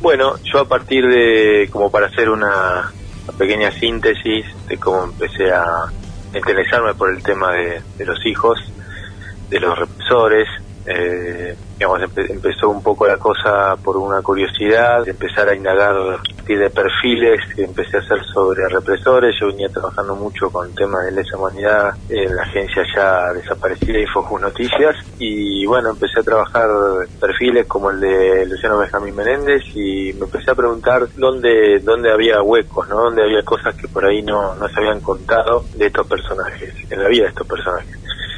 Bueno, yo a partir de, como para hacer una pequeña síntesis de cómo empecé a interesarme por el tema de los hijos, de los represores, digamos, empezó un poco la cosa por una curiosidad, de empezar a indagar a partir de perfiles que empecé a hacer sobre represores. Yo venía trabajando mucho con temas de lesa humanidad en la agencia ya desaparecida Infojus Noticias, y bueno, empecé a trabajar perfiles como el de Luciano Benjamín Menéndez, y me empecé a preguntar dónde había huecos, ¿no? Dónde había cosas que por ahí no se habían contado de estos personajes, en la vida de estos personajes.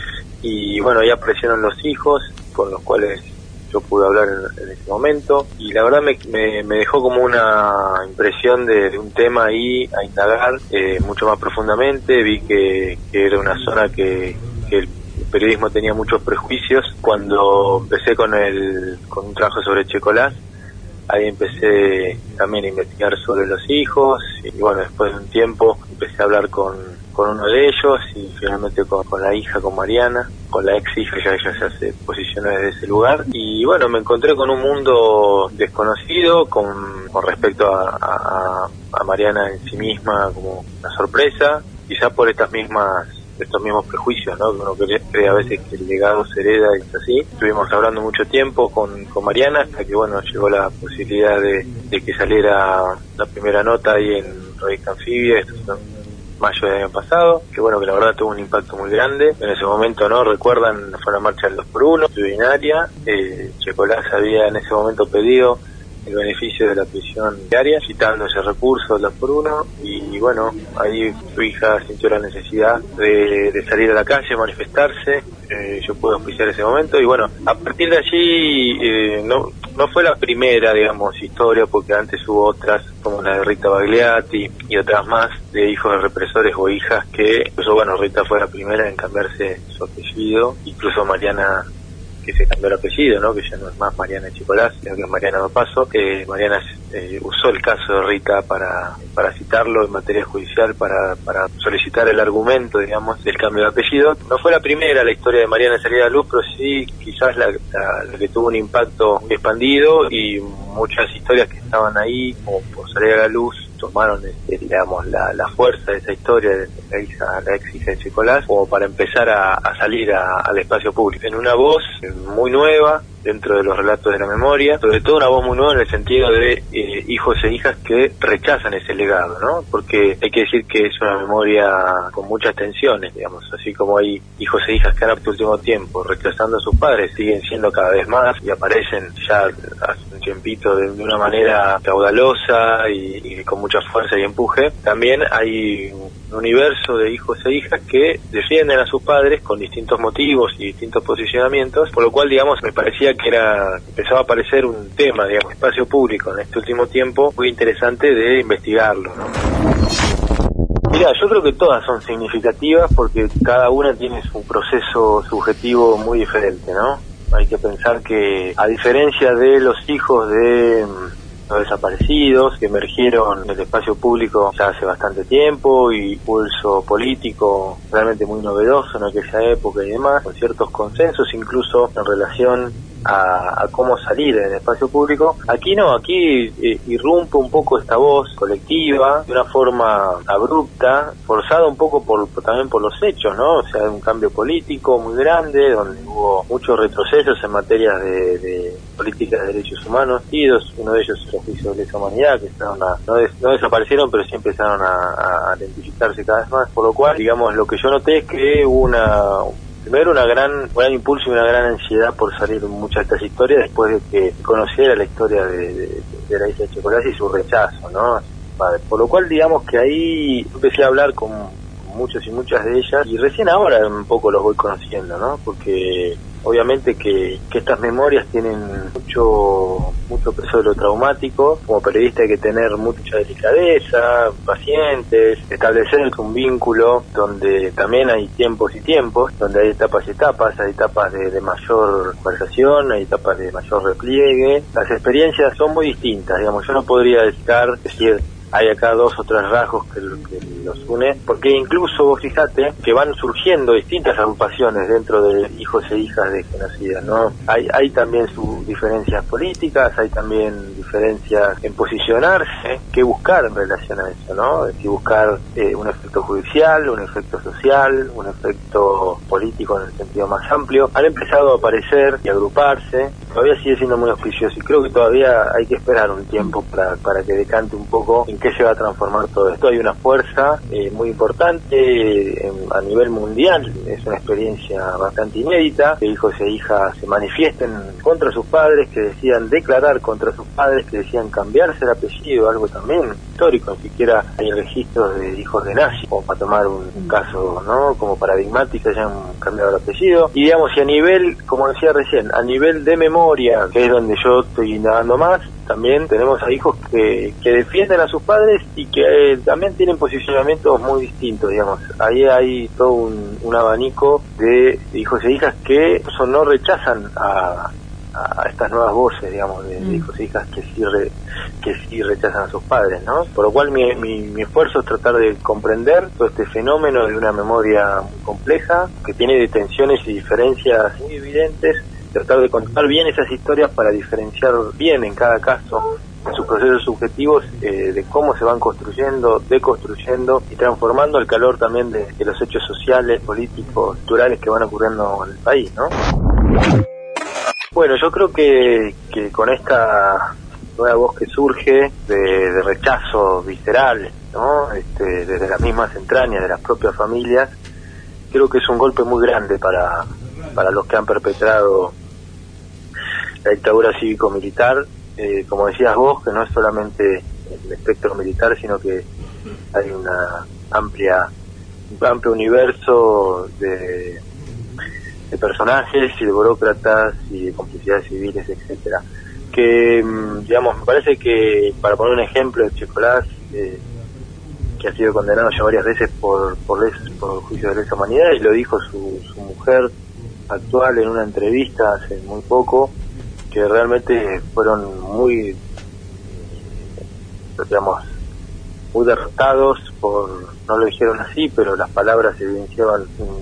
Y bueno, ahí aparecieron los hijos, con los cuales yo pude hablar en ese momento, y la verdad me dejó como una impresión de un tema ahí a indagar mucho más profundamente. Vi que era una zona que el periodismo tenía muchos prejuicios. Cuando empecé con un trabajo sobre Checolás, ahí empecé también a investigar sobre los hijos, y bueno, después de un tiempo empecé a hablar con uno de ellos, y finalmente con la hija, con Mariana, con la ex hija. Ya ella se posicionó desde ese lugar, y bueno, me encontré con un mundo desconocido con respecto a Mariana en sí misma, como una sorpresa, quizás por estos mismos prejuicios, ¿no? Que uno cree a veces que el legado se hereda, y es así. Estuvimos hablando mucho tiempo con Mariana, hasta que bueno, llegó la posibilidad de que saliera la primera nota ahí en Revista Anfibia. Esto es mayo del año pasado, que bueno, que la verdad tuvo un impacto muy grande. En ese momento, ¿no? Recuerdan, fue la marcha del 2x1, extraordinaria. Checolás había en ese momento pedido el beneficio de la prisión diaria, citando ese recurso del 2x1, y bueno, ahí su hija sintió la necesidad de salir a la calle, manifestarse. Yo pude auspiciar ese momento, y bueno, a partir de allí no fue la primera, digamos, historia, porque antes hubo otras, como la de Rita Bagliati y otras más, de hijos de represores o hijas que, incluso bueno, Rita fue la primera en cambiarse su apellido, incluso Mariana, que se cambió el apellido, ¿no? Que ya no es más Mariana Checolás, sino que es Mariana Dopaso. Mariana usó el caso de Rita para citarlo en materia judicial, para solicitar el argumento, digamos, del cambio de apellido. No fue la primera la historia de Mariana en salir a la luz, pero sí quizás la que tuvo un impacto muy expandido, y muchas historias que estaban ahí como por salir a la luz tomaron, digamos, la fuerza de esa historia de la ex hija de Checolás, como para empezar a salir al espacio público en una voz muy nueva dentro de los relatos de la memoria, sobre todo una voz muy nueva en el sentido de hijos e hijas que rechazan ese legado, ¿no? Porque hay que decir que es una memoria con muchas tensiones, digamos, así como hay hijos e hijas que han este último tiempo rechazando a sus padres, siguen siendo cada vez más y aparecen ya hace un tiempito de una manera caudalosa y con mucha fuerza y empuje. También hay un universo de hijos e hijas que defienden a sus padres con distintos motivos y distintos posicionamientos, por lo cual, digamos, me parecía que empezaba a aparecer un tema, digamos, espacio público en este último tiempo muy interesante de investigarlo, ¿no? Mira, yo creo que todas son significativas porque cada una tiene su proceso subjetivo muy diferente, ¿no? Hay que pensar que, a diferencia de los hijos de los desaparecidos, que emergieron en el espacio público ya hace bastante tiempo, y pulso político realmente muy novedoso en aquella época y demás, con ciertos consensos incluso en relación a cómo salir en el espacio público. Aquí no, aquí irrumpe un poco esta voz colectiva de una forma abrupta, forzada un poco también por los hechos, ¿no? O sea, un cambio político muy grande, donde hubo muchos retrocesos en materia de políticas de derechos humanos, y uno de ellos es el juicio de lesa humanidad, que no desaparecieron, pero sí empezaron a identificarse cada vez más, por lo cual, digamos, lo que yo noté es que hubo primero un gran impulso y una gran ansiedad por salir en muchas de estas historias, después de que conociera la historia de la hija de Checolás y su rechazo, ¿no? Por lo cual, digamos que ahí empecé a hablar con muchos y muchas de ellas, y recién ahora un poco los voy conociendo, ¿no? Porque obviamente que estas memorias tienen mucho peso de lo traumático. Como periodista hay que tener mucha delicadeza, pacientes, establecer un vínculo donde también hay tiempos y tiempos, donde hay etapas y etapas, hay etapas de mayor conversación, hay etapas de mayor repliegue. Las experiencias son muy distintas, digamos, yo no podría decir hay acá dos o tres rasgos que los une, porque incluso vos fijate que van surgiendo distintas agrupaciones dentro de hijos e hijas de genocidas, ¿no? Hay también sus diferencias políticas, hay también diferencias en posicionarse, qué buscar en relación a eso, ¿no? Si buscar un efecto judicial, un efecto social, un efecto político en el sentido más amplio. Han empezado a aparecer y agruparse, todavía sigue siendo muy auspicioso y creo que todavía hay que esperar un tiempo para que decante un poco en qué se va a transformar todo esto. Hay una fuerza muy importante a nivel mundial, es una experiencia bastante inédita, que hijos e hijas se manifiesten contra sus padres, que decían declarar contra sus padres, que decían cambiarse el apellido, algo también histórico, ni siquiera hay registros de hijos de nazis, como para tomar un caso, ¿no?, como paradigmático, hayan cambiado el apellido. Y digamos, y a nivel, como decía recién, a nivel de memoria, que es donde yo estoy indagando más, también tenemos a hijos que defienden a sus padres y que también tienen posicionamientos muy distintos, digamos. Ahí hay todo un abanico de hijos e hijas que no rechazan a estas nuevas voces, digamos, de hijos e hijas que sí rechazan a sus padres, ¿no? Por lo cual mi esfuerzo es tratar de comprender todo este fenómeno de una memoria muy compleja, que tiene tensiones y diferencias muy evidentes, tratar de contar bien esas historias para diferenciar bien en cada caso en sus procesos subjetivos de cómo se van construyendo, deconstruyendo y transformando el calor también de los hechos sociales, políticos, culturales que van ocurriendo en el país, ¿no? Bueno, yo creo que con esta nueva voz que surge de rechazo visceral, ¿no?, desde las mismas entrañas de las propias familias, creo que es un golpe muy grande para los que han perpetrado la dictadura cívico-militar, como decías vos, que no es solamente el espectro militar, sino que hay un amplio universo de personajes y de burócratas y de complicidades civiles, etcétera. Que, digamos, me parece que, para poner un ejemplo, Checolás, que ha sido condenado ya varias veces por juicio de lesa humanidad, y lo dijo su mujer actual en una entrevista hace muy poco, que realmente fueron muy, digamos, muy derrotados no lo dijeron así, pero las palabras evidenciaban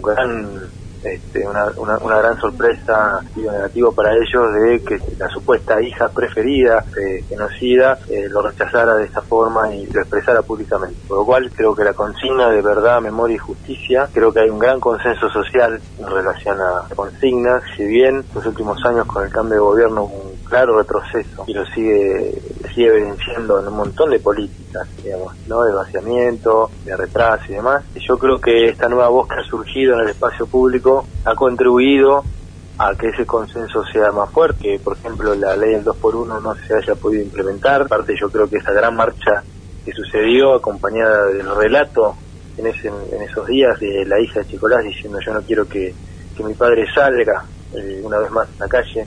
una gran sorpresa y negativo para ellos de que la supuesta hija preferida genocida lo rechazara de esta forma y lo expresara públicamente. Por lo cual creo que la consigna de verdad, memoria y justicia, creo que hay un gran consenso social en relación a consignas, si bien los últimos años con el cambio de gobierno hubo un claro retroceso y lo sigue evidenciando en un montón de políticas, digamos, ¿no?, de vaciamiento, de retraso y demás. Y yo creo que esta nueva voz que ha surgido en el espacio público ha contribuido a que ese consenso sea más fuerte, que por ejemplo la ley del 2x1 no se haya podido implementar. Aparte, yo creo que esa gran marcha que sucedió, acompañada del relato en esos días de la hija de Checolás diciendo yo no quiero que mi padre salga una vez más a la calle,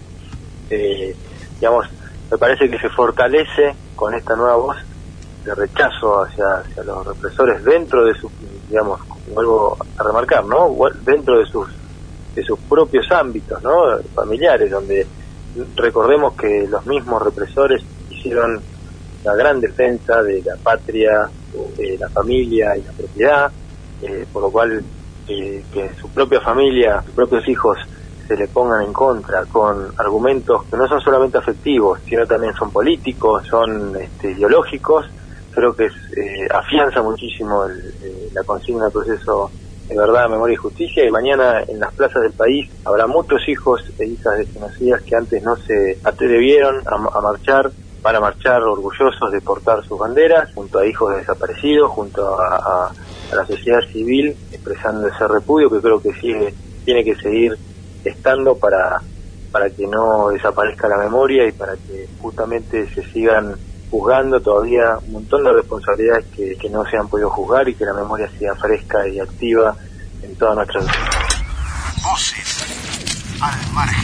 digamos, me parece que se fortalece con esta nueva voz de rechazo hacia los represores dentro de sus, digamos, vuelvo a remarcar, ¿no?, dentro de sus propios ámbitos, ¿no?, familiares, donde recordemos que los mismos represores hicieron la gran defensa de la patria, la familia y la propiedad, por lo cual que su propia familia, sus propios hijos se le pongan en contra con argumentos que no son solamente afectivos, sino también son políticos, son ideológicos, creo que afianza muchísimo la consigna del proceso de verdad, memoria y justicia, y mañana en las plazas del país habrá muchos hijos e hijas de genocidas que antes no se atrevieron a marchar, van a marchar orgullosos de portar sus banderas, junto a hijos de desaparecidos, junto a la sociedad civil, expresando ese repudio que creo que tiene que seguir estando para que no desaparezca la memoria y para que justamente se sigan juzgando todavía un montón de responsabilidades que no se han podido juzgar y que la memoria siga fresca y activa en toda nuestra vida. Voces al margen.